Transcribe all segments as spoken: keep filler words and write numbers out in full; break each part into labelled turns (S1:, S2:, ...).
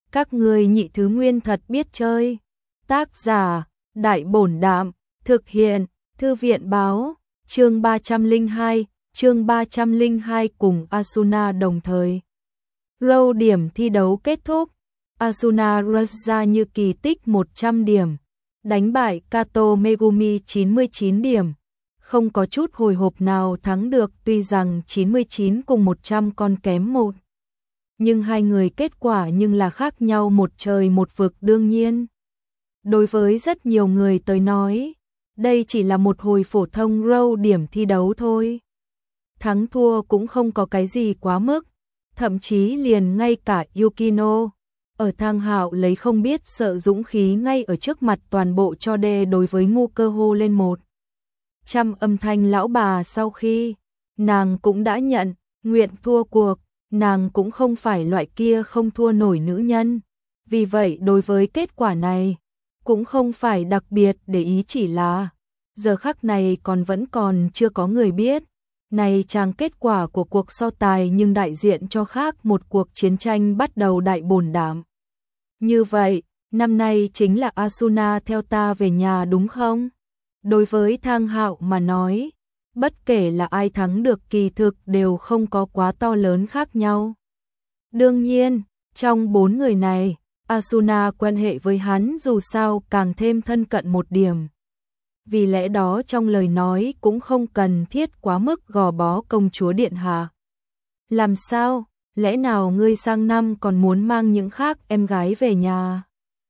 S1: Các ngươi nhị thứ nguyên thật biết chơi. Tác giả, Đại Bổn Đạm, thực hiện, Thư viện Báo, chương ba trăm lẻ hai, chương ba trăm lẻ hai cùng Asuna đồng thời. Row điểm thi đấu kết thúc, Asuna rush ra như kỳ tích một trăm điểm, đánh bại Kato Megumi chín mươi chín điểm, không có chút hồi hộp nào thắng được tuy rằng chín mươi chín cùng một trăm còn kém một. Nhưng hai người kết quả nhưng là khác nhau một trời một vực đương nhiên. Đối với rất nhiều người tới nói, đây chỉ là một hồi phổ thông row điểm thi đấu thôi. Thắng thua cũng không có cái gì quá mức, thậm chí liền ngay cả Yukino, ở Thang Hạo lấy không biết sợ dũng khí ngay ở trước mặt toàn bộ cho đê đối với ngu cơ hô lên một. Trăm âm thanh lão bà sau khi, nàng cũng đã nhận, nguyện thua cuộc, nàng cũng không phải loại kia không thua nổi nữ nhân. Vì vậy đối với kết quả này, cũng không phải đặc biệt để ý chỉ là, giờ khắc này còn vẫn còn chưa có người biết. Này chàng kết quả của cuộc so tài nhưng đại diện cho khác một cuộc chiến tranh bắt đầu đại bồn đảm. Như vậy, năm nay chính là Asuna theo ta về nhà đúng không? Đối với Thang Hạo mà nói, bất kể là ai thắng được kỳ thực đều không có quá to lớn khác nhau. Đương nhiên, trong bốn người này, Asuna quan hệ với hắn dù sao càng thêm thân cận một điểm. Vì lẽ đó trong lời nói cũng không cần thiết quá mức gò bó công chúa điện hạ. Làm sao, lẽ nào ngươi sang năm còn muốn mang những khác em gái về nhà?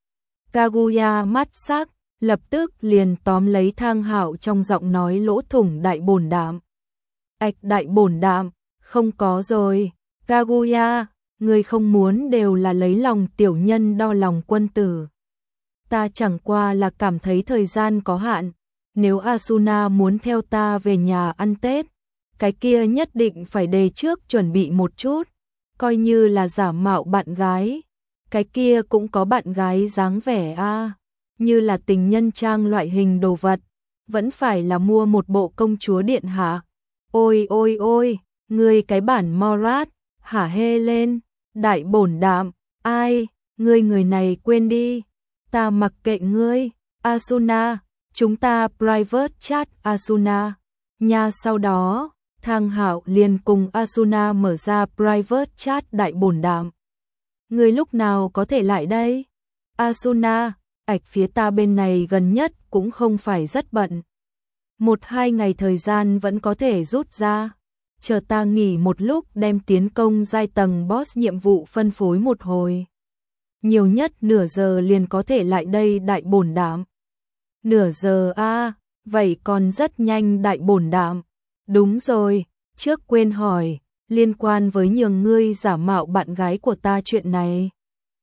S1: Kaguya mắt sắc, lập tức liền tóm lấy Thang Hạo trong giọng nói lỗ thủng đại bổn đạm. Ảch đại bổn đạm, không có rồi, Kaguya, ngươi không muốn đều là lấy lòng tiểu nhân đo lòng quân tử. Ta chẳng qua là cảm thấy thời gian có hạn, nếu Asuna muốn theo ta về nhà ăn Tết, cái kia nhất định phải đề trước chuẩn bị một chút, coi như là giả mạo bạn gái, cái kia cũng có bạn gái dáng vẻ a, như là tình nhân trang loại hình đồ vật, vẫn phải là mua một bộ công chúa điện hạ. Ôi ôi ôi, ngươi cái bản Morat, hả hê lên, đại bổn đạm, ai, ngươi người này quên đi, ta mặc kệ ngươi, Asuna, chúng ta private chat Asuna. Nha sau đó, Thang Hạo liền cùng Asuna mở ra private chat đại bổn đạm. Ngươi lúc nào có thể lại đây? Asuna, ạch phía ta bên này gần nhất cũng không phải rất bận. Một hai ngày thời gian vẫn có thể rút ra. Chờ ta nghỉ một lúc đem tiến công giai tầng boss nhiệm vụ phân phối một hồi. Nhiều nhất nửa giờ liền có thể lại đây đại bổn đạm. Nửa giờ a, à, vậy còn rất nhanh đại bổn đạm. Đúng rồi, trước quên hỏi, liên quan với nhường ngươi giả mạo bạn gái của ta chuyện này.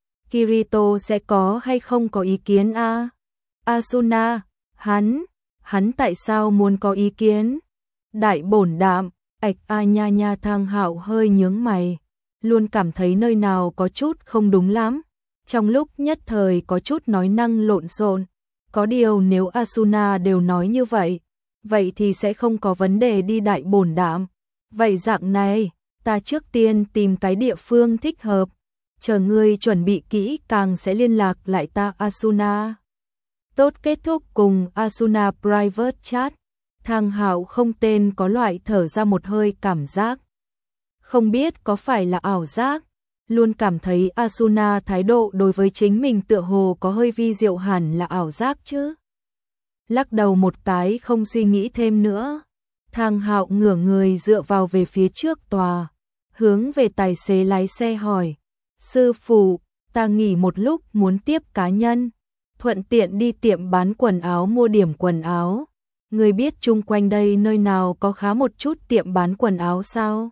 S1: Kirito sẽ có hay không có ý kiến a? À? Asuna, hắn, hắn tại sao muốn có ý kiến? Đại bổn đạm, ạch a nha nha Thang Hạo hơi nhướng mày, luôn cảm thấy nơi nào có chút không đúng lắm. Trong lúc nhất thời có chút nói năng lộn xộn. Có điều nếu Asuna đều nói như vậy, vậy thì sẽ không có vấn đề đi đại bổn đạm. Vậy dạng này, ta trước tiên tìm cái địa phương thích hợp, chờ ngươi chuẩn bị kỹ càng sẽ liên lạc lại ta Asuna. Tốt, kết thúc cùng Asuna private chat, Thang Hạo không tên có loại thở ra một hơi cảm giác. Không biết có phải là ảo giác, luôn cảm thấy Asuna thái độ đối với chính mình tựa hồ có hơi vi diệu, hẳn là ảo giác chứ. Lắc đầu một cái không suy nghĩ thêm nữa, Thang Hạo ngửa người dựa vào về phía trước tòa, hướng về tài xế lái xe hỏi, sư phụ, ta nghỉ một lúc muốn tiếp cá nhân, thuận tiện đi tiệm bán quần áo mua điểm quần áo. Người biết chung quanh đây nơi nào có khá một chút tiệm bán quần áo sao?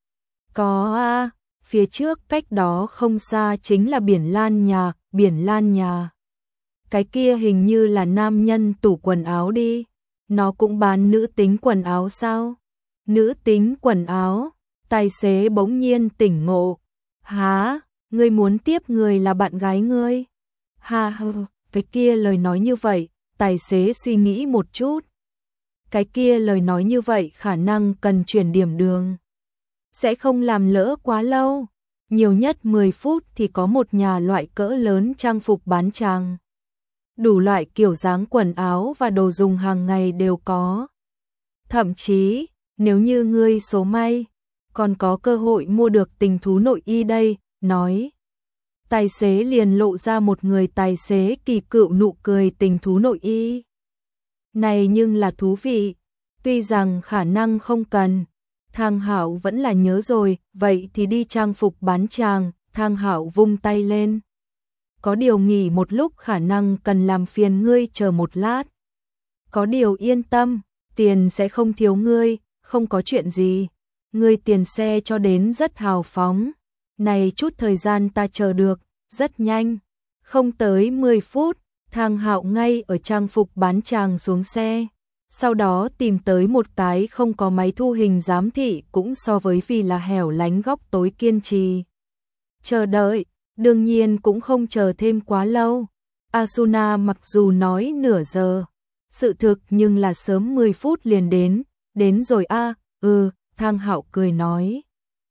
S1: Có a, à, phía trước cách đó không xa chính là Biển Lan Nhà, Biển Lan Nhà. Cái kia hình như là nam nhân tủ quần áo đi, nó cũng bán nữ tính quần áo sao? Nữ tính quần áo, tài xế bỗng nhiên tỉnh ngộ. Hả, ngươi muốn tiếp người là bạn gái ngươi? Ha ha, cái kia lời nói như vậy, tài xế suy nghĩ một chút. Cái kia lời nói như vậy khả năng cần chuyển điểm đường, sẽ không làm lỡ quá lâu. nhiều nhất mười phút thì có một nhà loại cỡ lớn trang phục bán chàng. Đủ loại kiểu dáng quần áo và đồ dùng hàng ngày đều có. Thậm chí, nếu như ngươi số may, còn có cơ hội mua được tình thú nội y đây, nói. Tài xế liền lộ ra một người tài xế kỳ cựu nụ cười tình thú nội y. Này nhưng là thú vị, tuy rằng khả năng không cần. Thang Hạo vẫn là nhớ rồi, vậy thì đi trang phục bán chàng, Thang Hạo vung tay lên. Có điều nghỉ một lúc khả năng cần làm phiền ngươi chờ một lát. Có điều yên tâm, tiền sẽ không thiếu ngươi, không có chuyện gì. Ngươi tiền xe cho đến rất hào phóng. Này chút thời gian ta chờ được, rất nhanh. Không tới mười phút, Thang Hạo ngay ở trang phục bán chàng xuống xe. Sau đó tìm tới một cái không có máy thu hình giám thị cũng so với vì là hẻo lánh góc tối kiên trì. Chờ đợi, đương nhiên cũng không chờ thêm quá lâu. Asuna mặc dù nói nửa giờ, sự thực nhưng là sớm mười phút liền đến, đến rồi a, à, ừ, Thang Hạo cười nói.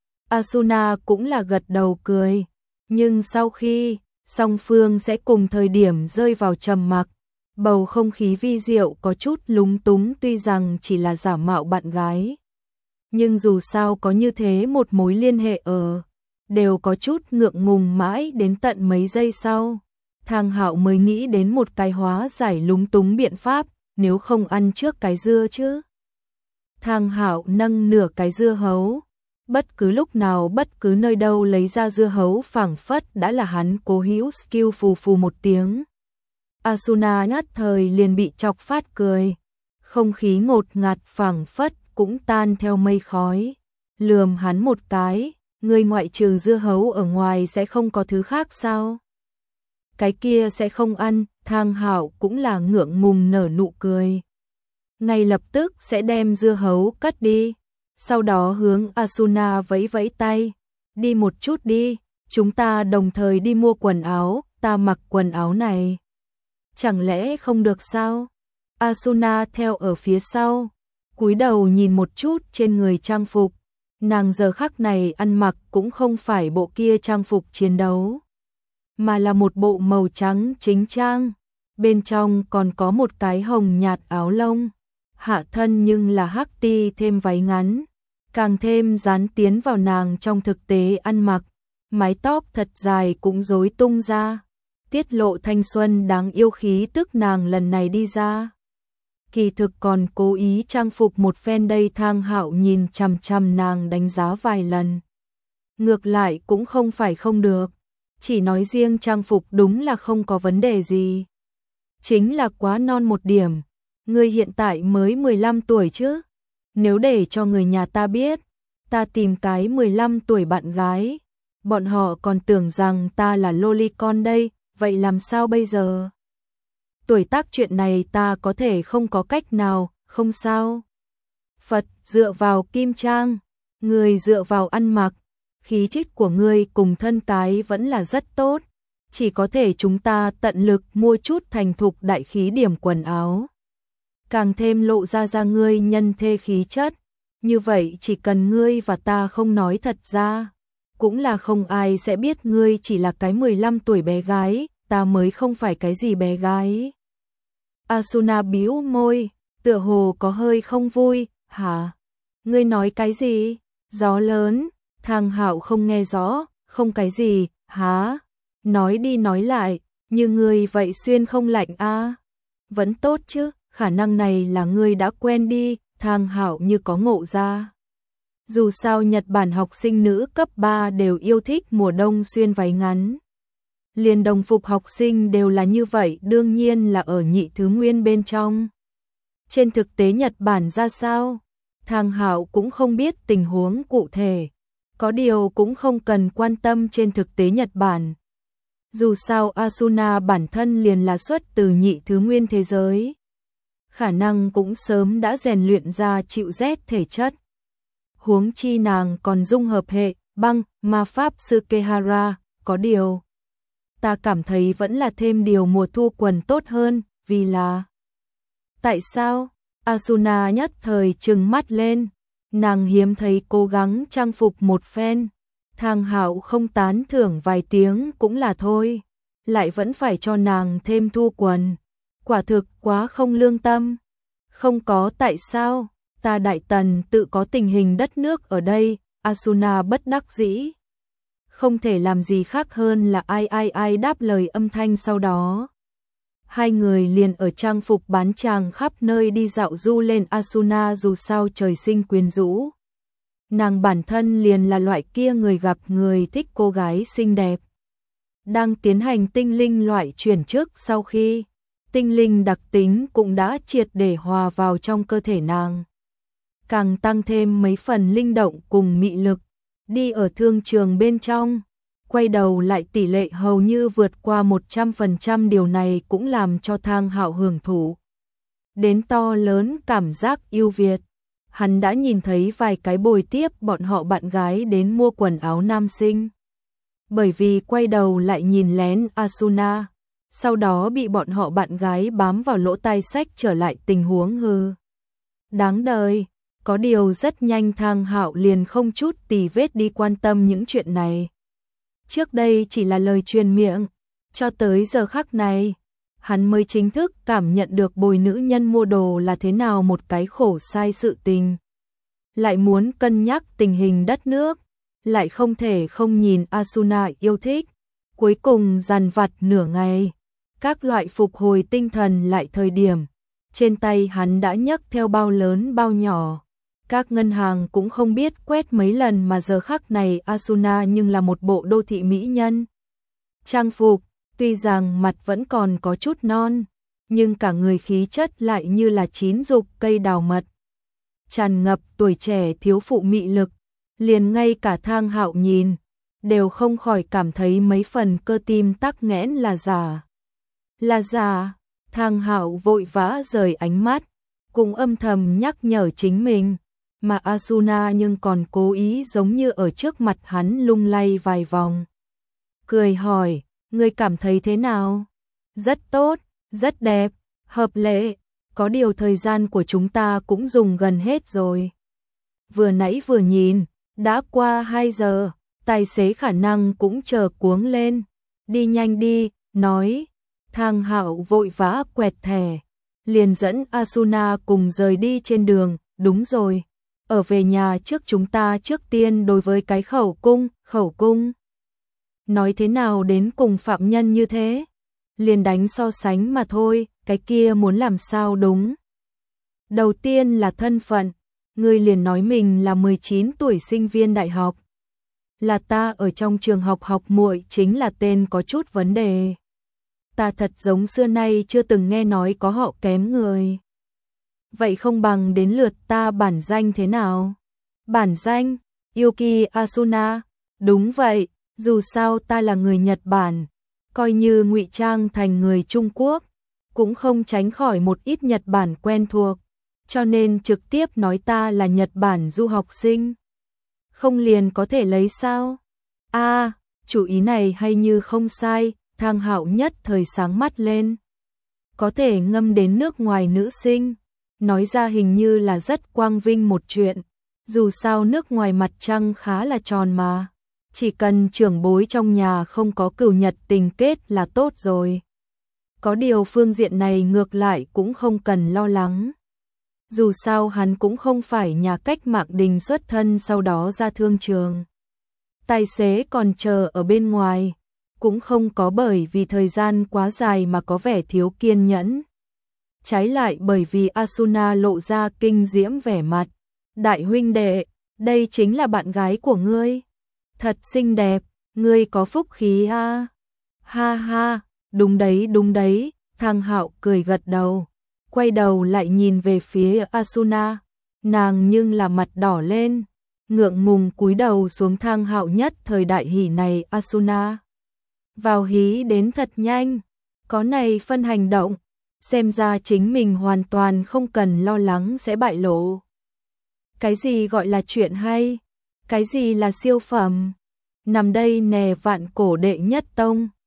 S1: Asuna cũng là gật đầu cười, nhưng sau khi song phương sẽ cùng thời điểm rơi vào trầm mặc. Bầu không khí vi diệu có chút lúng túng tuy rằng chỉ là giả mạo bạn gái. Nhưng dù sao có như thế một mối liên hệ ở, đều có chút ngượng ngùng mãi đến tận mấy giây sau. Thang Hạo mới nghĩ đến một cái hóa giải lúng túng biện pháp, nếu không ăn trước cái dưa chứ. Thang Hạo nâng nửa cái dưa hấu, bất cứ lúc nào bất cứ nơi đâu lấy ra dưa hấu phảng phất đã là hắn cố hữu skill phù phù một tiếng. Asuna nhất thời liền bị chọc phát cười, không khí ngột ngạt phảng phất cũng tan theo mây khói, lườm hắn một cái, người ngoại trừ dưa hấu ở ngoài sẽ không có thứ khác sao? Cái kia sẽ không ăn, Thang Hạo cũng là ngượng ngùng nở nụ cười. Ngay lập tức sẽ đem dưa hấu cất đi, sau đó hướng Asuna vẫy vẫy tay, đi một chút đi, chúng ta đồng thời đi mua quần áo, ta mặc quần áo này. Chẳng lẽ không được sao? Asuna theo ở phía sau, cúi đầu nhìn một chút trên người trang phục. Nàng giờ khắc này ăn mặc cũng không phải bộ kia trang phục chiến đấu, mà là một bộ màu trắng chính trang. Bên trong còn có một cái hồng nhạt áo lông, hạ thân nhưng là hắc ti thêm váy ngắn, càng thêm dán tiến vào nàng trong thực tế ăn mặc. Mái tóc thật dài cũng rối tung ra, tiết lộ thanh xuân đáng yêu khí tức nàng lần này đi ra. Kỳ thực còn cố ý trang phục một phen đây. Thang Hạo nhìn chằm chằm nàng đánh giá vài lần. Ngược lại cũng không phải không được, chỉ nói riêng trang phục đúng là không có vấn đề gì. Chính là quá non một điểm, ngươi hiện tại mới mười lăm tuổi chứ. Nếu để cho người nhà ta biết, ta tìm cái mười lăm tuổi bạn gái, bọn họ còn tưởng rằng ta là lolicon đây, vậy làm sao bây giờ? Tuổi tác chuyện này ta có thể không có cách nào, không sao. Phật dựa vào kim trang, người dựa vào ăn mặc, khí chất của ngươi cùng thân cái vẫn là rất tốt, chỉ có thể chúng ta tận lực mua chút thành thục đại khí điểm quần áo, càng thêm lộ ra ra ngươi nhân thê khí chất, như vậy chỉ cần ngươi và ta không nói thật ra, cũng là không ai sẽ biết ngươi chỉ là cái mười lăm tuổi bé gái, ta mới không phải cái gì bé gái. Asuna bĩu môi, tựa hồ có hơi không vui, hả? Ngươi nói cái gì? Gió lớn, Thang Hạo không nghe rõ, không cái gì, hả? Nói đi nói lại, như ngươi vậy xuyên không lạnh a? À? Vẫn tốt chứ, khả năng này là ngươi đã quen đi, Thang Hạo như có ngộ ra. Dù sao Nhật Bản học sinh nữ cấp ba đều yêu thích mùa đông xuyên váy ngắn. Liền đồng phục học sinh đều là như vậy, đương nhiên là ở nhị thứ nguyên bên trong. Trên thực tế Nhật Bản ra sao? Thang Hạo cũng không biết tình huống cụ thể. Có điều cũng không cần quan tâm trên thực tế Nhật Bản. Dù sao Asuna bản thân liền là xuất từ nhị thứ nguyên thế giới. Khả năng cũng sớm đã rèn luyện ra chịu rét thể chất. Huống chi nàng còn dung hợp hệ, băng, ma pháp Sukehara, có điều. Ta cảm thấy vẫn là thêm điều mùa thu quần tốt hơn, vì là... Tại sao? Asuna nhất thời trừng mắt lên, nàng hiếm thấy cố gắng trang phục một phen, Thang Hạo không tán thưởng vài tiếng cũng là thôi, lại vẫn phải cho nàng thêm thu quần. Quả thực quá không lương tâm. Không có tại sao, ta Đại Tần tự có tình hình đất nước ở đây, Asuna bất đắc dĩ. Không thể làm gì khác hơn là ai ai ai đáp lời âm thanh sau đó. Hai người liền ở trang phục bán chàng khắp nơi đi dạo du lên. Asuna dù sao trời sinh quyến rũ. Nàng bản thân liền là loại kia người gặp người thích cô gái xinh đẹp. Đang tiến hành tinh linh loại chuyển chức sau khi tinh linh đặc tính cũng đã triệt để hòa vào trong cơ thể nàng. Càng tăng thêm mấy phần linh động cùng mị lực, đi ở thương trường bên trong, quay đầu lại tỷ lệ hầu như vượt qua một trăm phần trăm, điều này cũng làm cho Thang Hạo hưởng thụ đến to lớn cảm giác yêu Việt. Hắn đã nhìn thấy vài cái bồi tiếp bọn họ bạn gái đến mua quần áo nam sinh. Bởi vì quay đầu lại nhìn lén Asuna, sau đó bị bọn họ bạn gái bám vào lỗ tai xách trở lại tình huống hư. Đáng đời, có điều rất nhanh Thang Hạo liền không chút tì vết đi quan tâm những chuyện này. Trước đây chỉ là lời truyền miệng, cho tới giờ khắc này, hắn mới chính thức cảm nhận được bồi nữ nhân mua đồ là thế nào một cái khổ sai sự tình. Lại muốn cân nhắc tình hình đất nước, lại không thể không nhìn Asuna yêu thích. Cuối cùng dằn vặt nửa ngày, các loại phục hồi tinh thần lại thời điểm, trên tay hắn đã nhấc theo bao lớn bao nhỏ. Các ngân hàng cũng không biết quét mấy lần mà giờ khắc này Asuna nhưng là một bộ đô thị mỹ nhân. Trang phục, tuy rằng mặt vẫn còn có chút non, nhưng cả người khí chất lại như là chín dục cây đào mật. Tràn ngập tuổi trẻ thiếu phụ mị lực, liền ngay cả Thang Hạo nhìn, đều không khỏi cảm thấy mấy phần cơ tim tắc nghẽn là giả. Là giả, Thang Hạo vội vã rời ánh mắt, cũng âm thầm nhắc nhở chính mình, mà Asuna nhưng còn cố ý giống như ở trước mặt hắn lung lay vài vòng. Cười hỏi, ngươi cảm thấy thế nào? Rất tốt, rất đẹp, hợp lệ, có điều thời gian của chúng ta cũng dùng gần hết rồi. Vừa nãy vừa nhìn, đã qua hai giờ, tài xế khả năng cũng chờ cuống lên. Đi nhanh đi, nói. Thang Hạo vội vã quẹt thẻ, liền dẫn Asuna cùng rời đi trên đường. Đúng rồi, ở về nhà trước chúng ta trước tiên đối với cái khẩu cung, khẩu cung. Nói thế nào đến cùng phạm nhân như thế? Liền đánh so sánh mà thôi, cái kia muốn làm sao đúng. Đầu tiên là thân phận, ngươi liền nói mình là mười chín tuổi sinh viên đại học. Là ta ở trong trường học học muội chính là tên có chút vấn đề. Ta thật giống xưa nay chưa từng nghe nói có họ kém người. Vậy không bằng đến lượt ta bản danh thế nào? Bản danh, Yuki Asuna, đúng vậy, dù sao ta là người Nhật Bản, coi như ngụy trang thành người Trung Quốc, cũng không tránh khỏi một ít Nhật Bản quen thuộc, cho nên trực tiếp nói ta là Nhật Bản du học sinh. Không liền có thể lấy sao? A, à, chủ ý này hay như không sai. Thang Hạo nhất thời sáng mắt lên. Có thể ngâm đến nước ngoài nữ sinh, nói ra hình như là rất quang vinh một chuyện. Dù sao nước ngoài mặt trăng khá là tròn mà, chỉ cần trưởng bối trong nhà không có cửu nhật tình kết là tốt rồi. Có điều phương diện này ngược lại cũng không cần lo lắng. Dù sao hắn cũng không phải nhà cách mạng đình xuất thân sau đó ra thương trường. Tài xế còn chờ ở bên ngoài, cũng không có bởi vì thời gian quá dài mà có vẻ thiếu kiên nhẫn. Trái lại bởi vì Asuna lộ ra kinh diễm vẻ mặt. Đại huynh đệ, đây chính là bạn gái của ngươi. Thật xinh đẹp, ngươi có phúc khí ha. Ha ha, đúng đấy đúng đấy, Thang Hạo cười gật đầu. Quay đầu lại nhìn về phía Asuna, nàng nhưng là mặt đỏ lên, ngượng ngùng cúi đầu xuống. Thang Hạo nhất thời đại hỉ này Asuna. Vào hí đến thật nhanh, có này phân hành động, xem ra chính mình hoàn toàn không cần lo lắng sẽ bại lộ. Cái gì gọi là chuyện hay, cái gì là siêu phẩm, nằm đây nè vạn cổ đệ nhất tông.